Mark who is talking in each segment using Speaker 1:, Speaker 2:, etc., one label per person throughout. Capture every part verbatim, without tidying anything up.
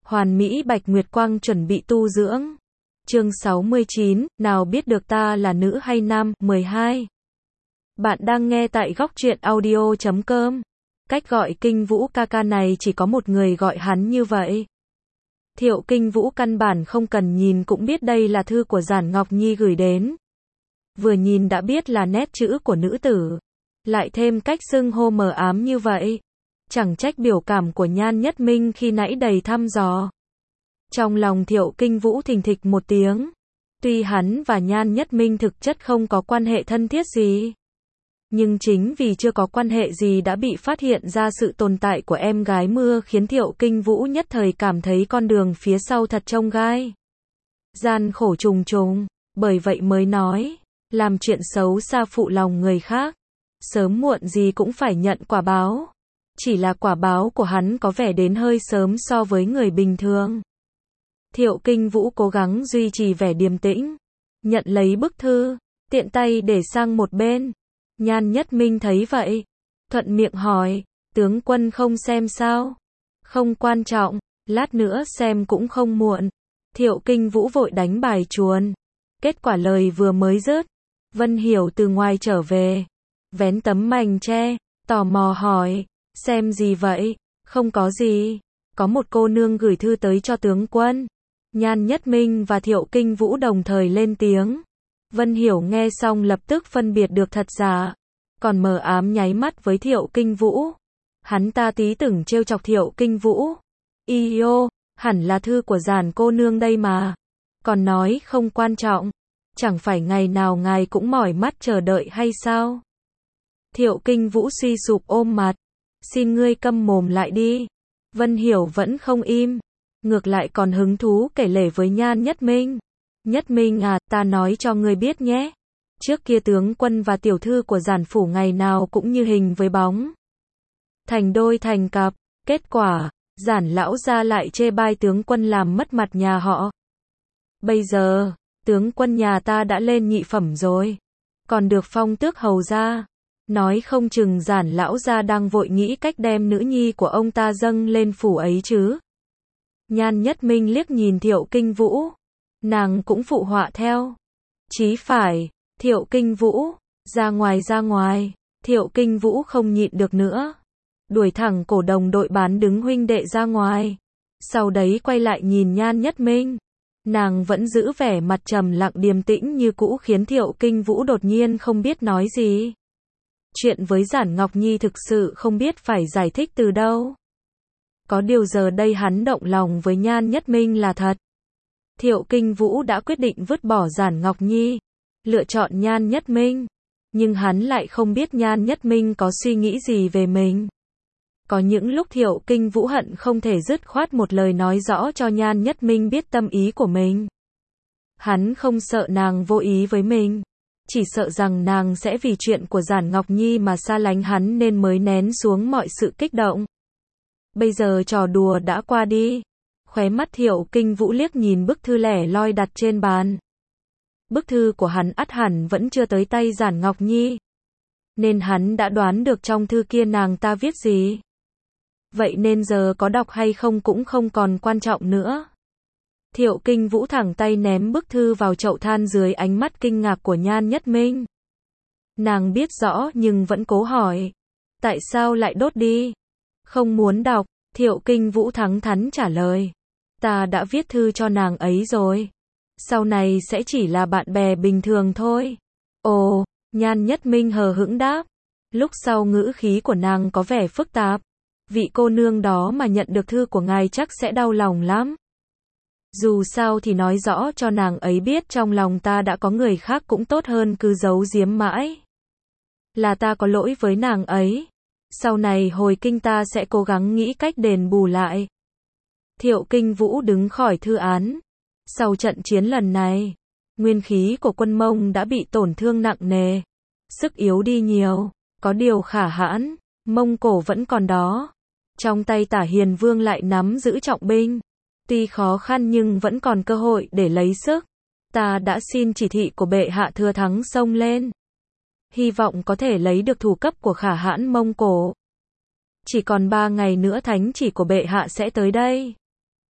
Speaker 1: Hoàn Mỹ Bạch Nguyệt Quang chuẩn bị tu dưỡng. Chương sáu mươi chín, nào biết được ta là nữ hay nam, mười hai. Bạn đang nghe tại góc truyện audio chấm com. Cách gọi Kinh Vũ ca ca này chỉ có một người gọi hắn như vậy. Thiệu Kinh Vũ căn bản không cần nhìn cũng biết đây là thư của Giản Ngọc Nhi gửi đến. Vừa nhìn đã biết là nét chữ của nữ tử. Lại thêm cách xưng hô mờ ám như vậy. Chẳng trách biểu cảm của Nhan Nhất Minh khi nãy đầy thăm dò. Trong lòng Thiệu Kinh Vũ thình thịch một tiếng. Tuy hắn và Nhan Nhất Minh thực chất không có quan hệ thân thiết gì. Nhưng chính vì chưa có quan hệ gì đã bị phát hiện ra sự tồn tại của em gái mưa khiến Thiệu Kinh Vũ nhất thời cảm thấy con đường phía sau thật trông gai. Gian khổ trùng trùng, bởi vậy mới nói, làm chuyện xấu xa phụ lòng người khác. Sớm muộn gì cũng phải nhận quả báo. Chỉ là quả báo của hắn có vẻ đến hơi sớm so với người bình thường. Thiệu Kinh Vũ cố gắng duy trì vẻ điềm tĩnh. Nhận lấy bức thư, tiện tay để sang một bên. Nhan Nhất Minh thấy vậy. Thuận miệng hỏi, tướng quân không xem sao? Không quan trọng, lát nữa xem cũng không muộn. Thiệu Kinh Vũ vội đánh bài chuồn. Kết quả lời vừa mới dứt. Vân Hiểu từ ngoài trở về. Vén tấm mành che, tò mò hỏi. Xem gì vậy? Không có gì. Có một cô nương gửi thư tới cho tướng quân. Nhan Nhất Minh và Thiệu Kinh Vũ đồng thời lên tiếng. Vân Hiểu nghe xong lập tức phân biệt được thật giả. Còn mờ ám nháy mắt với Thiệu Kinh Vũ. Hắn ta tí tưởng trêu chọc Thiệu Kinh Vũ. Y ô, hẳn là thư của Giản cô nương đây mà. Còn nói không quan trọng. Chẳng phải ngày nào ngài cũng mỏi mắt chờ đợi hay sao? Thiệu Kinh Vũ suy sụp ôm mặt. Xin ngươi câm mồm lại đi. Vân Hiểu vẫn không im. Ngược lại còn hứng thú kể lể với Nhan Nhất Minh. Nhất Minh à, ta nói cho ngươi biết nhé. Trước kia tướng quân và tiểu thư của Giản phủ ngày nào cũng như hình với bóng. Thành đôi thành cặp. Kết quả, Giản lão gia lại chê bai tướng quân làm mất mặt nhà họ. Bây giờ, tướng quân nhà ta đã lên nhị phẩm rồi. Còn được phong tước hầu gia. Nói không chừng Giản lão gia đang vội nghĩ cách đem nữ nhi của ông ta dâng lên phủ ấy chứ. Nhan Nhất Minh liếc nhìn Thiệu Kinh Vũ. Nàng cũng phụ họa theo. Chí phải, Thiệu Kinh Vũ, ra ngoài ra ngoài. Thiệu Kinh Vũ không nhịn được nữa. Đuổi thẳng cổ đồng đội bán đứng huynh đệ ra ngoài. Sau đấy quay lại nhìn Nhan Nhất Minh. Nàng vẫn giữ vẻ mặt trầm lặng điềm tĩnh như cũ khiến Thiệu Kinh Vũ đột nhiên không biết nói gì. Chuyện với Giản Ngọc Nhi thực sự không biết phải giải thích từ đâu. Có điều giờ đây hắn động lòng với Nhan Nhất Minh là thật. Thiệu Kinh Vũ đã quyết định vứt bỏ Giản Ngọc Nhi, lựa chọn Nhan Nhất Minh. Nhưng hắn lại không biết Nhan Nhất Minh có suy nghĩ gì về mình. Có những lúc Thiệu Kinh Vũ hận không thể dứt khoát một lời nói rõ cho Nhan Nhất Minh biết tâm ý của mình. Hắn không sợ nàng vô ý với mình. Chỉ sợ rằng nàng sẽ vì chuyện của Giản Ngọc Nhi mà xa lánh hắn nên mới nén xuống mọi sự kích động. Bây giờ trò đùa đã qua đi. Khóe mắt Thiệu Kinh Vũ liếc nhìn bức thư lẻ loi đặt trên bàn. Bức thư của hắn ắt hẳn vẫn chưa tới tay Giản Ngọc Nhi. Nên hắn đã đoán được trong thư kia nàng ta viết gì. Vậy nên giờ có đọc hay không cũng không còn quan trọng nữa. Thiệu Kinh Vũ thẳng tay ném bức thư vào chậu than dưới ánh mắt kinh ngạc của Nhan Nhất Minh. Nàng biết rõ nhưng vẫn cố hỏi. Tại sao lại đốt đi? Không muốn đọc. Thiệu Kinh Vũ thẳng thắn trả lời. Ta đã viết thư cho nàng ấy rồi. Sau này sẽ chỉ là bạn bè bình thường thôi. Ồ, Nhan Nhất Minh hờ hững đáp. Lúc sau ngữ khí của nàng có vẻ phức tạp. Vị cô nương đó mà nhận được thư của ngài chắc sẽ đau lòng lắm. Dù sao thì nói rõ cho nàng ấy biết trong lòng ta đã có người khác cũng tốt hơn cứ giấu giếm mãi. Là ta có lỗi với nàng ấy. Sau này hồi kinh ta sẽ cố gắng nghĩ cách đền bù lại. Thiệu Kinh Vũ đứng khỏi thư án. Sau trận chiến lần này, nguyên khí của quân Mông đã bị tổn thương nặng nề. Sức yếu đi nhiều. Có điều khả hãn, Mông Cổ vẫn còn đó. Trong tay Tả Hiền Vương lại nắm giữ trọng binh. Tuy khó khăn nhưng vẫn còn cơ hội để lấy sức. Ta đã xin chỉ thị của bệ hạ thừa thắng xông lên. Hy vọng có thể lấy được thủ cấp của khả hãn Mông Cổ. Chỉ còn ba ngày nữa thánh chỉ của bệ hạ sẽ tới đây.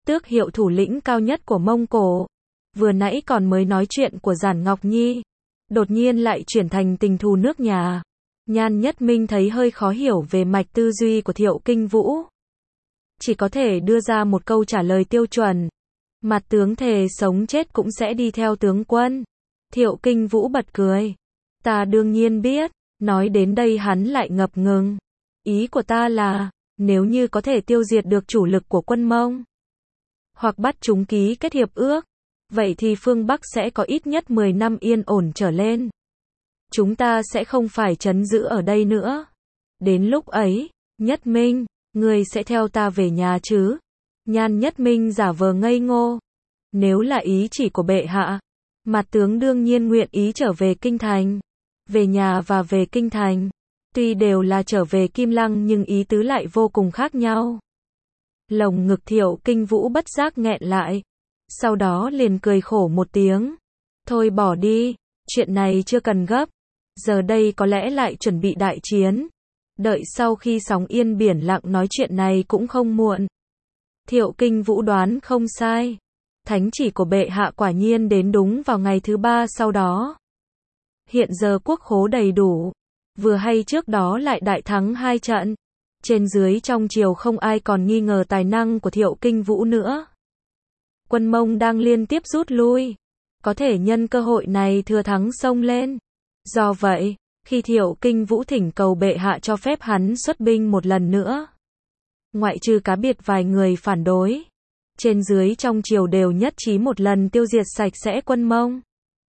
Speaker 1: tước hiệu thủ lĩnh cao nhất của Mông Cổ. Vừa nãy còn mới nói chuyện của Giản Ngọc Nhi, đột nhiên lại chuyển thành tình thù nước nhà. Nhan Nhất Minh thấy hơi khó hiểu về mạch tư duy của Thiệu Kinh Vũ. Chỉ có thể đưa ra một câu trả lời tiêu chuẩn. Mặt tướng thề sống chết cũng sẽ đi theo tướng quân. Thiệu Kinh Vũ bật cười. Ta đương nhiên biết. Nói đến đây hắn lại ngập ngừng. Ý của ta là, nếu như có thể tiêu diệt được chủ lực của quân Mông, hoặc bắt chúng ký kết hiệp ước, vậy thì phương Bắc sẽ có ít nhất mười năm yên ổn trở lên. Chúng ta sẽ không phải trấn giữ ở đây nữa. Đến lúc ấy, Nhất Minh, ngươi sẽ theo ta về nhà chứ? Nhan Nhất Minh giả vờ ngây ngô. Nếu là ý chỉ của bệ hạ, mặt tướng đương nhiên nguyện ý trở về kinh thành. Về nhà và về kinh thành, tuy đều là trở về Kim Lăng nhưng ý tứ lại vô cùng khác nhau. Lồng ngực Thiệu Kinh Vũ bất giác nghẹn lại. Sau đó liền cười khổ một tiếng. Thôi bỏ đi, chuyện này chưa cần gấp. Giờ đây có lẽ lại chuẩn bị đại chiến. Đợi sau khi sóng yên biển lặng nói chuyện này cũng không muộn. Thiệu Kinh Vũ đoán không sai. Thánh chỉ của bệ hạ quả nhiên đến đúng vào ngày thứ ba sau đó. Hiện giờ quốc khố đầy đủ. Vừa hay trước đó lại đại thắng hai trận. Trên dưới trong triều không ai còn nghi ngờ tài năng của Thiệu Kinh Vũ nữa. Quân Mông đang liên tiếp rút lui. Có thể nhân cơ hội này thừa thắng xông lên. Do vậy, khi Thiệu Kinh Vũ thỉnh cầu bệ hạ cho phép hắn xuất binh một lần nữa, ngoại trừ cá biệt vài người phản đối, trên dưới trong triều đều nhất trí một lần tiêu diệt sạch sẽ quân Mông.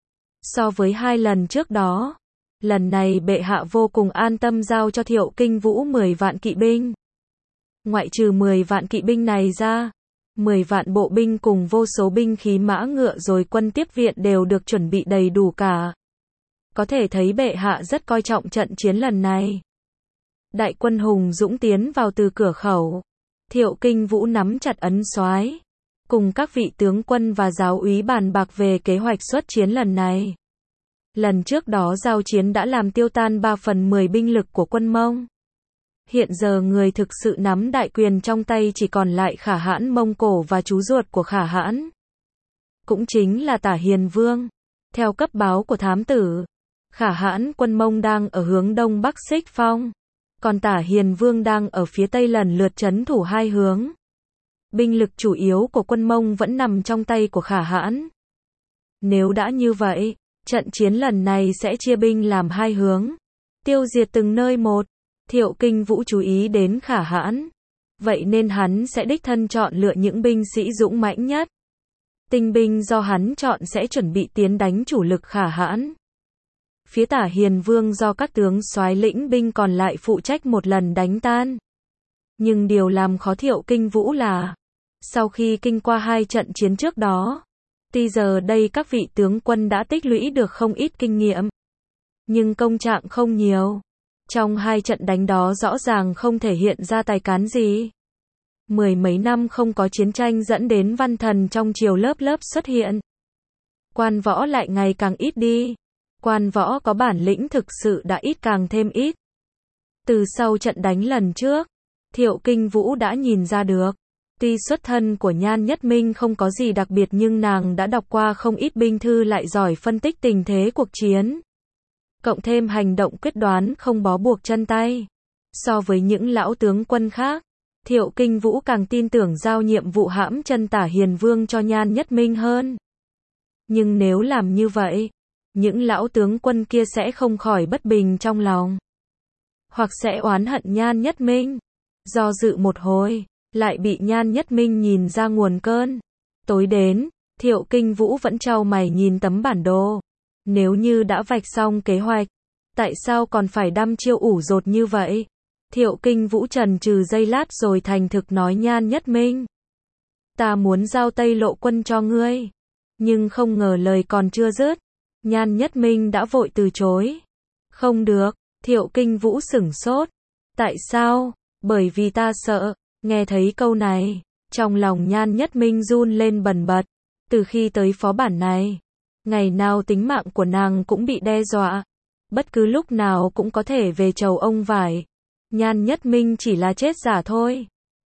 Speaker 1: So với hai lần trước đó, lần này bệ hạ vô cùng an tâm giao cho Thiệu Kinh Vũ mười vạn kỵ binh. Ngoại trừ mười vạn kỵ binh này ra, mười vạn bộ binh cùng vô số binh khí mã ngựa rồi quân tiếp viện đều được chuẩn bị đầy đủ cả. Có thể thấy bệ hạ rất coi trọng trận chiến lần này. Đại quân hùng dũng tiến vào từ cửa khẩu. Thiệu Kinh Vũ nắm chặt ấn soái, cùng các vị tướng quân và giáo úy bàn bạc về kế hoạch xuất chiến lần này. Lần trước đó giao chiến đã làm tiêu tan ba phần mười binh lực của quân Mông. Hiện giờ người thực sự nắm đại quyền trong tay chỉ còn lại Khả Hãn Mông Cổ và chú ruột của Khả Hãn, cũng chính là Tả Hiền Vương. Theo cấp báo của thám tử, Khả Hãn quân Mông đang ở hướng đông bắc Xích Phong, còn Tả Hiền Vương đang ở phía tây lần lượt trấn thủ hai hướng. Binh lực chủ yếu của quân Mông vẫn nằm trong tay của Khả Hãn. Nếu đã như vậy, trận chiến lần này sẽ chia binh làm hai hướng, tiêu diệt từng nơi một. Thiệu Kinh Vũ chú ý đến Khả Hãn, vậy nên hắn sẽ đích thân chọn lựa những binh sĩ dũng mãnh nhất. Tinh binh do hắn chọn sẽ chuẩn bị tiến đánh chủ lực Khả Hãn. Phía Tả Hiền Vương do các tướng soái lĩnh binh còn lại phụ trách một lần đánh tan. Nhưng điều làm khó Thiệu Kinh Vũ là, sau khi kinh qua hai trận chiến trước đó, tuy giờ đây các vị tướng quân đã tích lũy được không ít kinh nghiệm, nhưng công trạng không nhiều. Trong hai trận đánh đó rõ ràng không thể hiện ra tài cán gì. Mười mấy năm không có chiến tranh dẫn đến văn thần trong triều lớp lớp xuất hiện. Quan võ lại ngày càng ít đi. Quan võ có bản lĩnh thực sự đã ít càng thêm ít. Từ sau trận đánh lần trước, Thiệu Kinh Vũ đã nhìn ra được. Tuy xuất thân của Nhan Nhất Minh không có gì đặc biệt nhưng nàng đã đọc qua không ít binh thư lại giỏi phân tích tình thế cuộc chiến. Cộng thêm hành động quyết đoán không bó buộc chân tay. So với những lão tướng quân khác, Thiệu Kinh Vũ càng tin tưởng giao nhiệm vụ hãm chân Tả Hiền Vương cho Nhan Nhất Minh hơn. Nhưng nếu làm như vậy, những lão tướng quân kia sẽ không khỏi bất bình trong lòng, hoặc sẽ oán hận Nhan Nhất Minh. Do dự một hồi, lại bị Nhan Nhất Minh nhìn ra nguồn cơn. Tối đến, Thiệu Kinh Vũ vẫn trao mày nhìn tấm bản đồ. Nếu như đã vạch xong kế hoạch, tại sao còn phải đăm chiêu ủ rột như vậy? Thiệu Kinh Vũ trần trừ giây lát rồi thành thực nói Nhan Nhất Minh. Ta muốn giao Tây Lộ quân cho ngươi. Nhưng không ngờ lời còn chưa dứt, Nhan Nhất Minh đã vội từ chối. Không được, Thiệu Kinh Vũ sửng sốt. Tại sao? Bởi vì ta sợ. Nghe thấy câu này, trong lòng Nhan Nhất Minh run lên bần bật. Từ khi tới phó bản này, ngày nào tính mạng của nàng cũng bị đe dọa. Bất cứ lúc nào cũng có thể về chầu ông vải. Nhan Nhất Minh chỉ là chết giả thôi.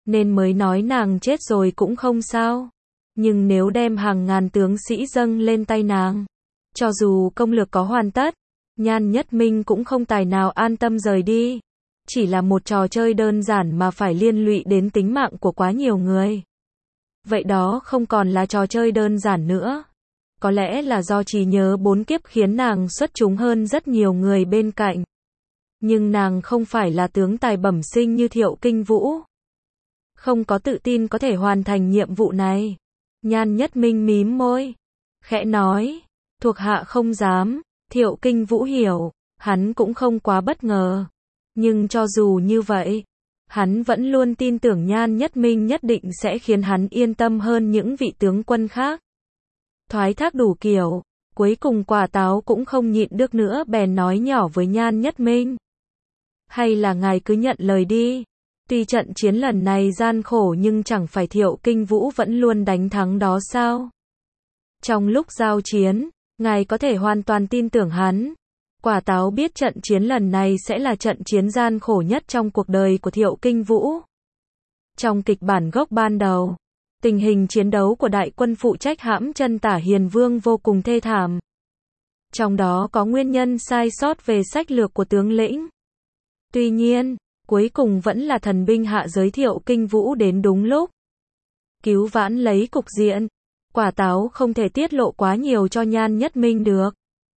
Speaker 1: nên mới nói nàng chết rồi cũng không sao. Nhưng nếu đem hàng ngàn tướng sĩ dâng lên tay nàng, cho dù công lược có hoàn tất, Nhan Nhất Minh cũng không tài nào an tâm rời đi. Chỉ là một trò chơi đơn giản mà phải liên lụy đến tính mạng của quá nhiều người. Vậy đó không còn là trò chơi đơn giản nữa. Có lẽ là do trí nhớ bốn kiếp khiến nàng xuất chúng hơn rất nhiều người bên cạnh. Nhưng nàng không phải là tướng tài bẩm sinh như Thiệu Kinh Vũ. Không có tự tin có thể hoàn thành nhiệm vụ này. Nhan Nhất Minh mím môi, khẽ nói, thuộc hạ không dám. Thiệu Kinh Vũ hiểu, hắn cũng không quá bất ngờ. Nhưng cho dù như vậy, hắn vẫn luôn tin tưởng Nhan Nhất Minh nhất định sẽ khiến hắn yên tâm hơn những vị tướng quân khác. Thoái thác đủ kiểu, cuối cùng Quả Táo cũng không nhịn được nữa bèn nói nhỏ với Nhan Nhất Minh. Hay là ngài cứ nhận lời đi. Tuy trận chiến lần này gian khổ nhưng chẳng phải Thiệu Kinh Vũ vẫn luôn đánh thắng đó sao? Trong lúc giao chiến, ngài có thể hoàn toàn tin tưởng hắn. Quả Táo biết trận chiến lần này sẽ là trận chiến gian khổ nhất trong cuộc đời của Thiệu Kinh Vũ. Trong kịch bản gốc ban đầu, tình hình chiến đấu của đại quân phụ trách hãm chân Tả Hiền Vương vô cùng thê thảm. Trong đó có nguyên nhân sai sót về sách lược của tướng lĩnh. Tuy nhiên, cuối cùng vẫn là thần binh hạ giới Thiệu Kinh Vũ đến đúng lúc, cứu vãn lấy cục diện. Quả Táo không thể tiết lộ quá nhiều cho Nhan Nhất Minh được.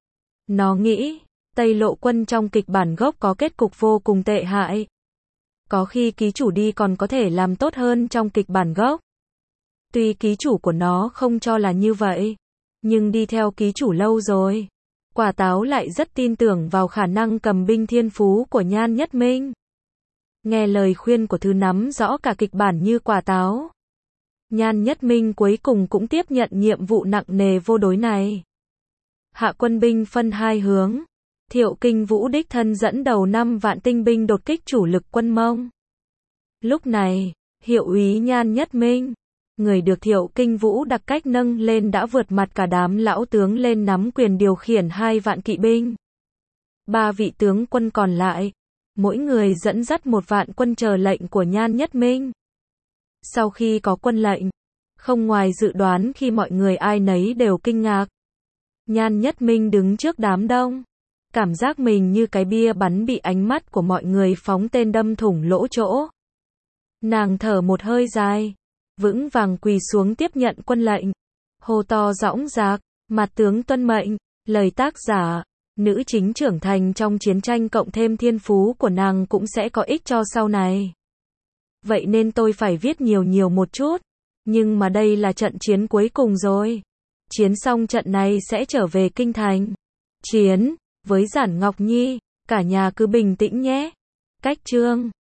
Speaker 1: Nó nghĩ, Tây Lộ quân trong kịch bản gốc có kết cục vô cùng tệ hại. Có khi ký chủ đi còn có thể làm tốt hơn trong kịch bản gốc. Tuy ký chủ của nó không cho là như vậy, nhưng đi theo ký chủ lâu rồi, Quả Táo lại rất tin tưởng vào khả năng cầm binh thiên phú của Nhan Nhất Minh. Nghe lời khuyên của thứ nắm rõ cả kịch bản như Quả Táo, Nhan Nhất Minh cuối cùng cũng tiếp nhận nhiệm vụ nặng nề vô đối này. Hạ quân binh phân hai hướng. Thiệu Kinh Vũ đích thân dẫn đầu năm vạn tinh binh đột kích chủ lực quân Mông. Lúc này, hiệu úy Nhan Nhất Minh, người được Thiệu Kinh Vũ đặc cách nâng lên đã vượt mặt cả đám lão tướng lên nắm quyền điều khiển hai vạn kỵ binh. Ba vị tướng quân còn lại, mỗi người dẫn dắt một vạn quân chờ lệnh của Nhan Nhất Minh. Sau khi có quân lệnh, không ngoài dự đoán khi mọi người ai nấy đều kinh ngạc. Nhan Nhất Minh đứng trước đám đông, cảm giác mình như cái bia bắn bị ánh mắt của mọi người phóng tên đâm thủng lỗ chỗ. Nàng thở một hơi dài, vững vàng quỳ xuống tiếp nhận quân lệnh, hô to dõng dạc, mặt tướng tuân mệnh. Lời tác giả, nữ chính trưởng thành trong chiến tranh cộng thêm thiên phú của nàng cũng sẽ có ích cho sau này. Vậy nên tôi phải viết nhiều nhiều một chút. Nhưng mà đây là trận chiến cuối cùng rồi. Chiến xong trận này sẽ trở về kinh thành. Chiến với Giản Ngọc Nhi, cả nhà cứ bình tĩnh nhé. Cách chương